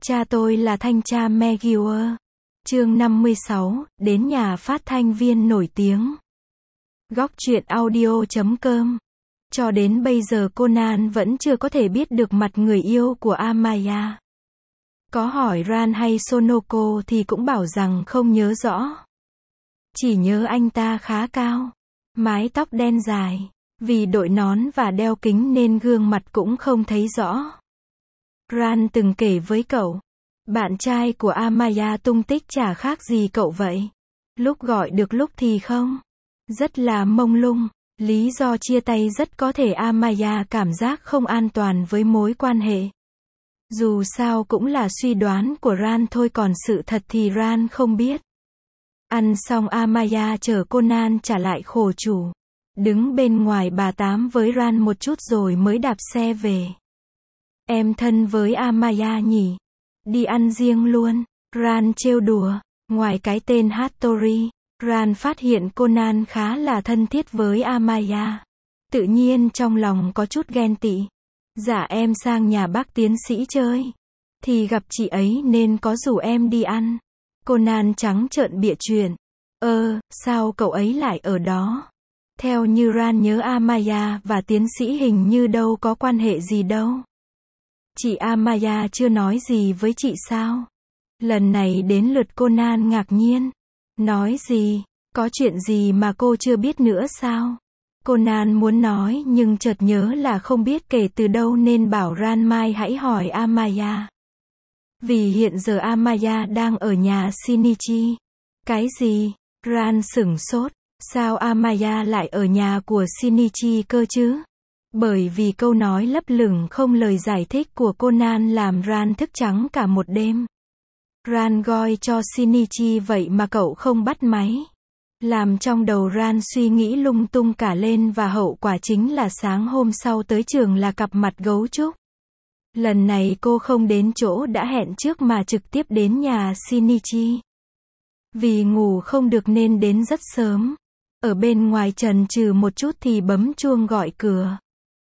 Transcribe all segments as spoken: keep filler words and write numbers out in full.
Cha tôi là thanh tra McGuire. Chương năm mươi sáu, đến nhà phát thanh viên nổi tiếng. Góc truyện audio chấm com. Cho đến bây giờ Conan vẫn chưa có thể biết được mặt người yêu của Amaya. Có hỏi Ran hay Sonoko thì cũng bảo rằng không nhớ rõ. Chỉ nhớ anh ta khá cao, mái tóc đen dài, vì đội nón và đeo kính nên gương mặt cũng không thấy rõ. Ran từng kể với cậu, bạn trai của Amaya tung tích chả khác gì cậu vậy. Lúc gọi được lúc thì không. Rất là mông lung. Lý do chia tay rất có thể Amaya cảm giác không an toàn với mối quan hệ. Dù sao cũng là suy đoán của Ran thôi, còn sự thật thì Ran không biết. Ăn xong Amaya chở Conan trả lại khổ chủ. Đứng bên ngoài bà tám với Ran một chút rồi mới đạp xe về. Em thân với Amaya nhỉ? Đi ăn riêng luôn. Ran trêu đùa. Ngoài cái tên Hattori, Ran phát hiện Conan khá là thân thiết với Amaya. Tự nhiên trong lòng có chút ghen tị. Dạ em sang nhà bác tiến sĩ chơi. Thì gặp chị ấy nên có rủ em đi ăn. Conan trắng trợn bịa chuyện. Ơ, sao cậu ấy lại ở đó? Theo như Ran nhớ Amaya và tiến sĩ hình như đâu có quan hệ gì đâu. Chị Amaya chưa nói gì với chị sao? Lần này đến lượt Conan ngạc nhiên. Nói gì? Có chuyện gì mà cô chưa biết nữa sao? Conan muốn nói nhưng chợt nhớ là không biết kể từ đâu nên bảo Ran mai hãy hỏi Amaya. Vì hiện giờ Amaya đang ở nhà Shinichi. Cái gì? Ran sửng sốt. Sao Amaya lại ở nhà của Shinichi cơ chứ? Bởi vì câu nói lấp lửng không lời giải thích của Conan làm Ran thức trắng cả một đêm. Ran gọi cho Shinichi vậy mà cậu không bắt máy. Làm trong đầu Ran suy nghĩ lung tung cả lên và hậu quả chính là sáng hôm sau tới trường là cặp mặt gấu trúc. Lần này cô không đến chỗ đã hẹn trước mà trực tiếp đến nhà Shinichi. Vì ngủ không được nên đến rất sớm. Ở bên ngoài chần chừ một chút thì bấm chuông gọi cửa.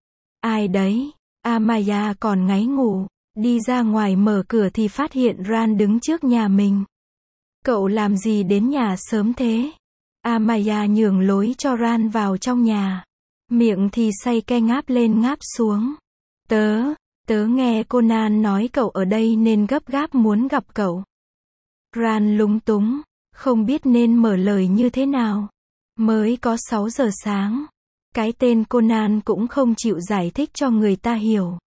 Ai đấy? Amaya còn ngáy ngủ. Đi ra ngoài mở cửa thì phát hiện Ran đứng trước nhà mình. Cậu làm gì đến nhà sớm thế? Amaya nhường lối cho Ran vào trong nhà. Miệng thì say ke ngáp lên ngáp xuống. Tớ, tớ nghe Conan nói cậu ở đây nên gấp gáp muốn gặp cậu. Ran lúng túng, không biết nên mở lời như thế nào. Mới có sáu giờ sáng. Cái tên Conan cũng không chịu giải thích cho người ta hiểu.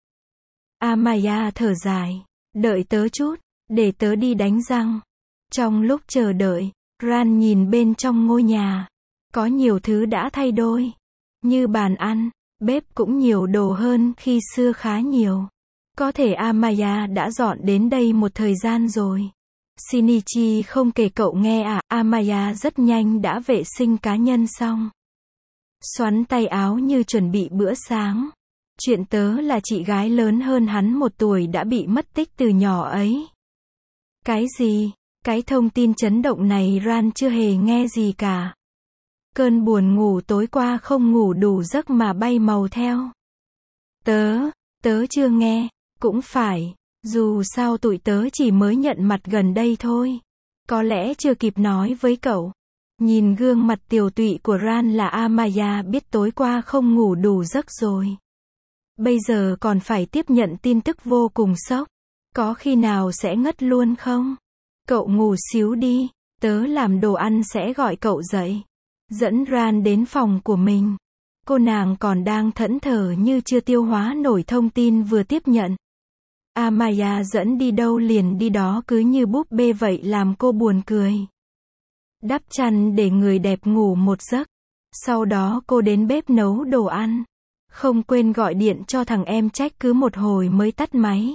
Amaya thở dài. Đợi tớ chút, để tớ đi đánh răng. Trong lúc chờ đợi, Ran nhìn bên trong ngôi nhà. Có nhiều thứ đã thay đổi. Như bàn ăn, bếp cũng nhiều đồ hơn khi xưa khá nhiều. Có thể Amaya đã dọn đến đây một thời gian rồi. Shinichi không kể cậu nghe à? Amaya rất nhanh đã vệ sinh cá nhân xong. Xoắn tay áo như chuẩn bị bữa sáng. Chuyện tớ là chị gái lớn hơn hắn một tuổi đã bị mất tích từ nhỏ ấy. Cái gì? Cái thông tin chấn động này Ran chưa hề nghe gì cả. Cơn buồn ngủ tối qua không ngủ đủ giấc mà bay màu theo. Tớ, tớ chưa nghe, cũng phải, dù sao tụi tớ chỉ mới nhận mặt gần đây thôi. Có lẽ chưa kịp nói với cậu. Nhìn gương mặt tiều tụy của Ran là Amaya biết tối qua không ngủ đủ giấc rồi. Bây giờ còn phải tiếp nhận tin tức vô cùng sốc. Có khi nào sẽ ngất luôn không? Cậu ngủ xíu đi, tớ làm đồ ăn sẽ gọi cậu dậy. Dẫn Ran đến phòng của mình. Cô nàng còn đang thẫn thờ như chưa tiêu hóa nổi thông tin vừa tiếp nhận. Amaya dẫn đi đâu liền đi đó cứ như búp bê vậy làm cô buồn cười. Đắp chăn để người đẹp ngủ một giấc. Sau đó cô đến bếp nấu đồ ăn. Không quên gọi điện cho thằng em trách cứ một hồi mới tắt máy.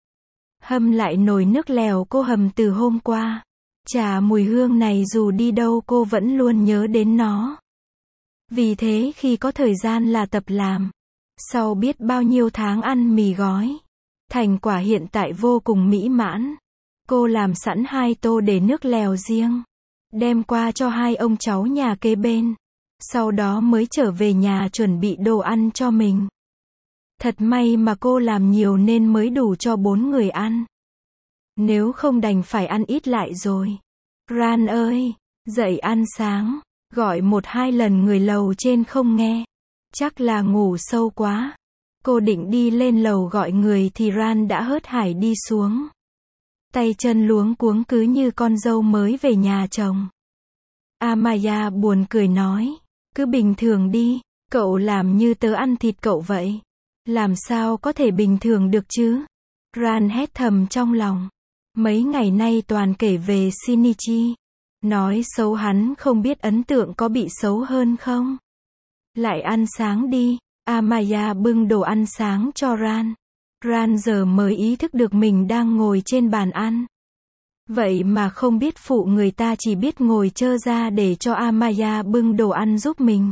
Hâm lại nồi nước lèo cô hầm từ hôm qua. Chà, mùi hương này dù đi đâu cô vẫn luôn nhớ đến nó. Vì thế khi có thời gian là tập làm. Sau biết bao nhiêu tháng ăn mì gói, thành quả hiện tại vô cùng mỹ mãn. Cô làm sẵn hai tô để nước lèo riêng. Đem qua cho hai ông cháu nhà kế bên. Sau đó mới trở về nhà chuẩn bị đồ ăn cho mình. Thật may mà cô làm nhiều nên mới đủ cho bốn người ăn. Nếu không đành phải ăn ít lại rồi. Ran ơi, dậy ăn sáng. Gọi một hai lần người lầu trên không nghe. Chắc là ngủ sâu quá. Cô định đi lên lầu gọi người thì Ran đã hớt hải đi xuống. Tay chân luống cuống cứ như con dâu mới về nhà chồng. Amaya buồn cười nói. Cứ bình thường đi, cậu làm như tớ ăn thịt cậu vậy. Làm sao có thể bình thường được chứ? Ran hét thầm trong lòng. Mấy ngày nay toàn kể về Shinichi. Nói xấu hắn không biết ấn tượng có bị xấu hơn không? Lại ăn sáng đi. Amaya bưng đồ ăn sáng cho Ran. Ran giờ mới ý thức được mình đang ngồi trên bàn ăn. Vậy mà không biết phụ người ta chỉ biết ngồi trơ ra để cho Amaya bưng đồ ăn giúp mình.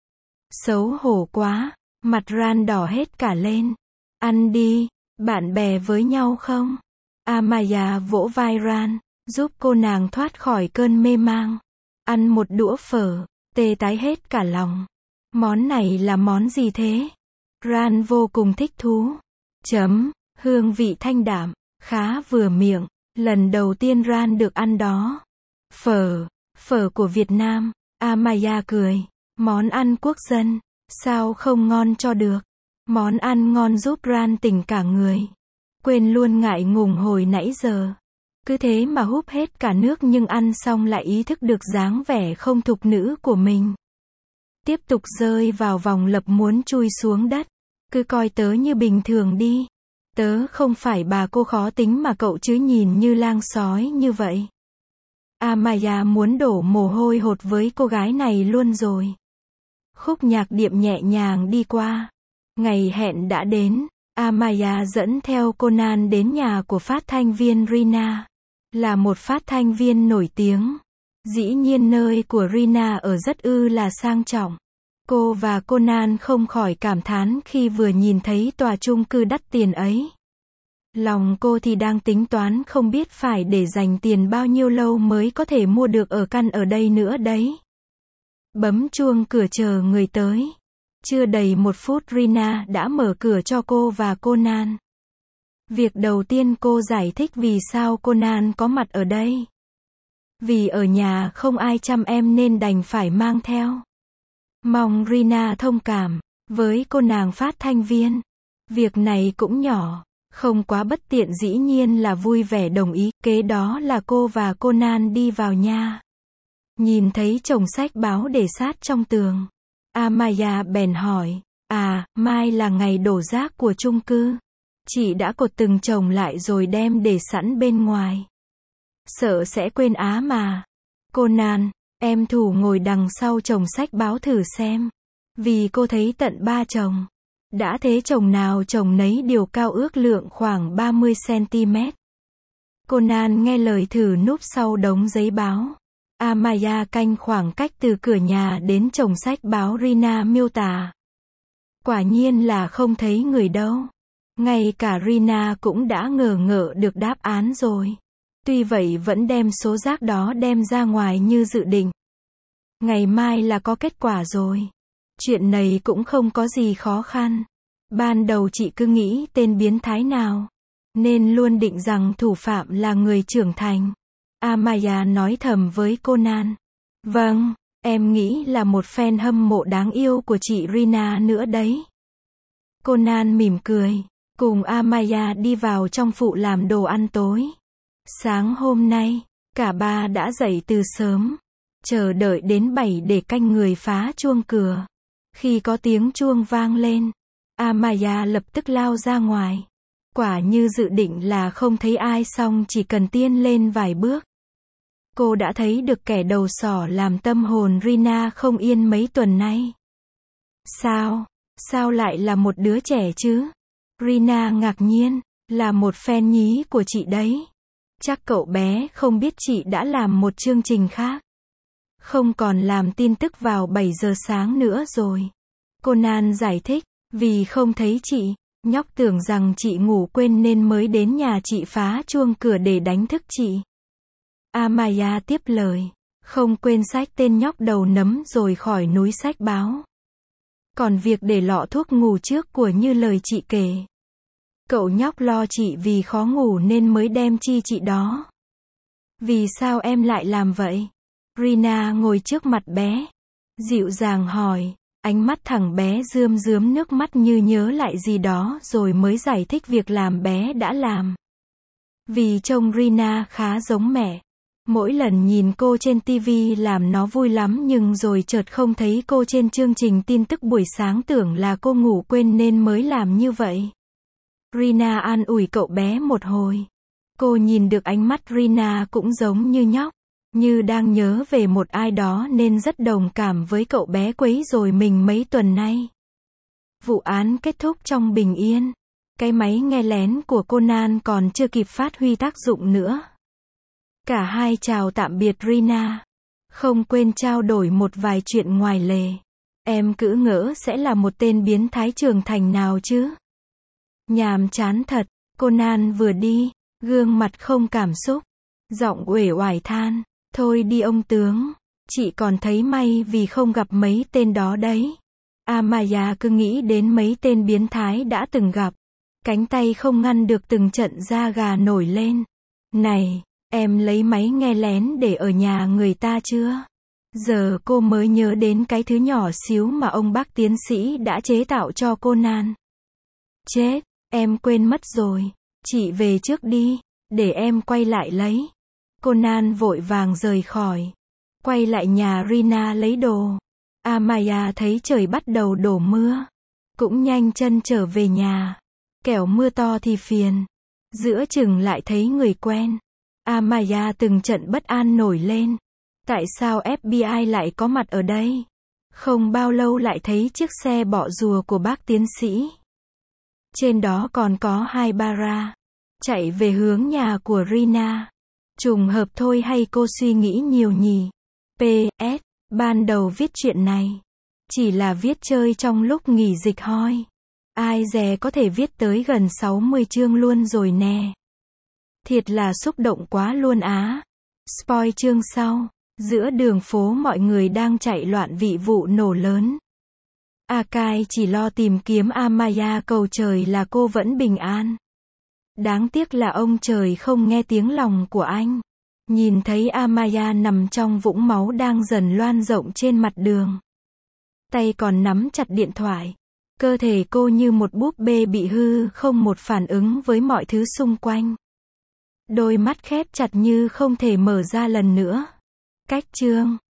Xấu hổ quá, mặt Ran đỏ hết cả lên. Ăn đi, bạn bè với nhau không? Amaya vỗ vai Ran, giúp cô nàng thoát khỏi cơn mê mang. Ăn một đũa phở, tê tái hết cả lòng. Món này là món gì thế? Ran vô cùng thích thú. Chấm, hương vị thanh đạm, khá vừa miệng. Lần đầu tiên Ran được ăn đó. Phở, phở của Việt Nam. Amaya cười. Món ăn quốc dân, sao không ngon cho được. Món ăn ngon giúp Ran tỉnh cả người. Quên luôn ngại ngùng hồi nãy giờ. Cứ thế mà húp hết cả nước nhưng ăn xong lại ý thức được dáng vẻ không thục nữ của mình. Tiếp tục rơi vào vòng lặp muốn chui xuống đất. Cứ coi tớ như bình thường đi. Tớ không phải bà cô khó tính mà cậu chứ nhìn như lang sói như vậy. Amaya muốn đổ mồ hôi hột với cô gái này luôn rồi. Khúc nhạc điệm nhẹ nhàng đi qua. Ngày hẹn đã đến. Amaya dẫn theo Conan đến nhà của phát thanh viên Rina. Là một phát thanh viên nổi tiếng. Dĩ nhiên nơi của Rina ở rất ư là sang trọng. Cô và Conan không khỏi cảm thán khi vừa nhìn thấy tòa chung cư đắt tiền ấy. Lòng cô thì đang tính toán không biết phải để dành tiền bao nhiêu lâu mới có thể mua được ở căn ở đây nữa đấy. Bấm chuông cửa chờ người tới. Chưa đầy một phút Rina đã mở cửa cho cô và Conan. Việc đầu tiên cô giải thích vì sao Conan có mặt ở đây. Vì ở nhà không ai chăm em nên đành phải mang theo. Mong Rina thông cảm với cô nàng phát thanh viên. Việc này cũng nhỏ, không quá bất tiện dĩ nhiên là vui vẻ đồng ý. Kế đó là cô và Conan đi vào nhà. Nhìn thấy chồng sách báo để sát trong tường. Amaya bèn hỏi, à, mai là ngày đổ rác của chung cư. Chị đã cột từng chồng lại rồi đem để sẵn bên ngoài. Sợ sẽ quên á mà. Conan, em thủ ngồi đằng sau chồng sách báo thử xem. Vì cô thấy tận ba chồng. Đã thế chồng nào chồng nấy đều cao ước lượng khoảng ba mươi xăng-ti-mét. Conan nghe lời thử núp sau đống giấy báo. Amaya canh khoảng cách từ cửa nhà đến chồng sách báo Rina miêu tả. Quả nhiên là không thấy người đâu. Ngay cả Rina cũng đã ngờ ngợ được đáp án rồi. Tuy vậy vẫn đem số rác đó đem ra ngoài như dự định. Ngày mai là có kết quả rồi. Chuyện này cũng không có gì khó khăn. Ban đầu chị cứ nghĩ tên biến thái nào. Nên luôn định rằng thủ phạm là người trưởng thành. Amaya nói thầm với Conan. Vâng, em nghĩ là một fan hâm mộ đáng yêu của chị Rina nữa đấy. Conan mỉm cười. Cùng Amaya đi vào trong phụ làm đồ ăn tối. Sáng hôm nay, cả ba đã dậy từ sớm. Chờ đợi đến bảy để canh người phá chuông cửa. Khi có tiếng chuông vang lên, Amaya lập tức lao ra ngoài. Quả như dự định là không thấy ai xong chỉ cần tiên lên vài bước. Cô đã thấy được kẻ đầu sỏ làm tâm hồn Rina không yên mấy tuần nay. Sao? Sao lại là một đứa trẻ chứ? Rina ngạc nhiên, là một fan nhí của chị đấy. Chắc cậu bé không biết chị đã làm một chương trình khác. Không còn làm tin tức vào bảy giờ sáng nữa rồi. Conan giải thích, vì không thấy chị, nhóc tưởng rằng chị ngủ quên nên mới đến nhà chị phá chuông cửa để đánh thức chị. Amaya tiếp lời, không quên xách tên nhóc đầu nấm rồi khỏi núi sách báo. Còn việc để lọ thuốc ngủ trước của như lời chị kể. Cậu nhóc lo chị vì khó ngủ nên mới đem chi chị đó. Vì sao em lại làm vậy? Rina ngồi trước mặt bé, dịu dàng hỏi, ánh mắt thằng bé rơm rớm nước mắt như nhớ lại gì đó rồi mới giải thích việc làm bé đã làm. Vì trông Rina khá giống mẹ. Mỗi lần nhìn cô trên ti vi làm nó vui lắm nhưng rồi chợt không thấy cô trên chương trình tin tức buổi sáng tưởng là cô ngủ quên nên mới làm như vậy. Rina an ủi cậu bé một hồi. Cô nhìn được ánh mắt Rina cũng giống như nhóc, như đang nhớ về một ai đó nên rất đồng cảm với cậu bé quấy rối mình mấy tuần nay. Vụ án kết thúc trong bình yên. Cái máy nghe lén của Conan còn chưa kịp phát huy tác dụng nữa. Cả hai chào tạm biệt Rina. Không quên trao đổi một vài chuyện ngoài lề. Em cứ ngỡ sẽ là một tên biến thái trưởng thành nào chứ. Nhàm chán thật. Conan vừa đi, gương mặt không cảm xúc. Giọng uể oải than. Thôi đi ông tướng. Chị còn thấy may vì không gặp mấy tên đó đấy. Amaya cứ nghĩ đến mấy tên biến thái đã từng gặp. Cánh tay không ngăn được từng trận da gà nổi lên. Này, em lấy máy nghe lén để ở nhà người ta chưa? Giờ cô mới nhớ đến cái thứ nhỏ xíu mà ông bác tiến sĩ đã chế tạo cho Conan. Chết, em quên mất rồi. Chị về trước đi, để em quay lại lấy. Conan vội vàng rời khỏi. Quay lại nhà Rina lấy đồ. Amaya thấy trời bắt đầu đổ mưa. Cũng nhanh chân trở về nhà. Kẻo mưa to thì phiền. Giữa chừng lại thấy người quen. Amaya từng trận bất an nổi lên. Tại sao ép bi ai lại có mặt ở đây? Không bao lâu lại thấy chiếc xe bọ rùa của bác tiến sĩ. Trên đó còn có hai bara. Chạy về hướng nhà của Rina. Trùng hợp thôi hay cô suy nghĩ nhiều nhỉ? pê ét. Ban đầu viết chuyện này. Chỉ là viết chơi trong lúc nghỉ dịch hoi. Ai dè có thể viết tới gần sáu mươi chương luôn rồi nè. Thiệt là xúc động quá luôn á. Spoil chương sau. Giữa đường phố mọi người đang chạy loạn vị vụ nổ lớn. Akai chỉ lo tìm kiếm Amaya cầu trời là cô vẫn bình an. Đáng tiếc là ông trời không nghe tiếng lòng của anh. Nhìn thấy Amaya nằm trong vũng máu đang dần loan rộng trên mặt đường. Tay còn nắm chặt điện thoại. Cơ thể cô như một búp bê bị hư không một phản ứng với mọi thứ xung quanh. Đôi mắt khép chặt như không thể mở ra lần nữa. Cách chương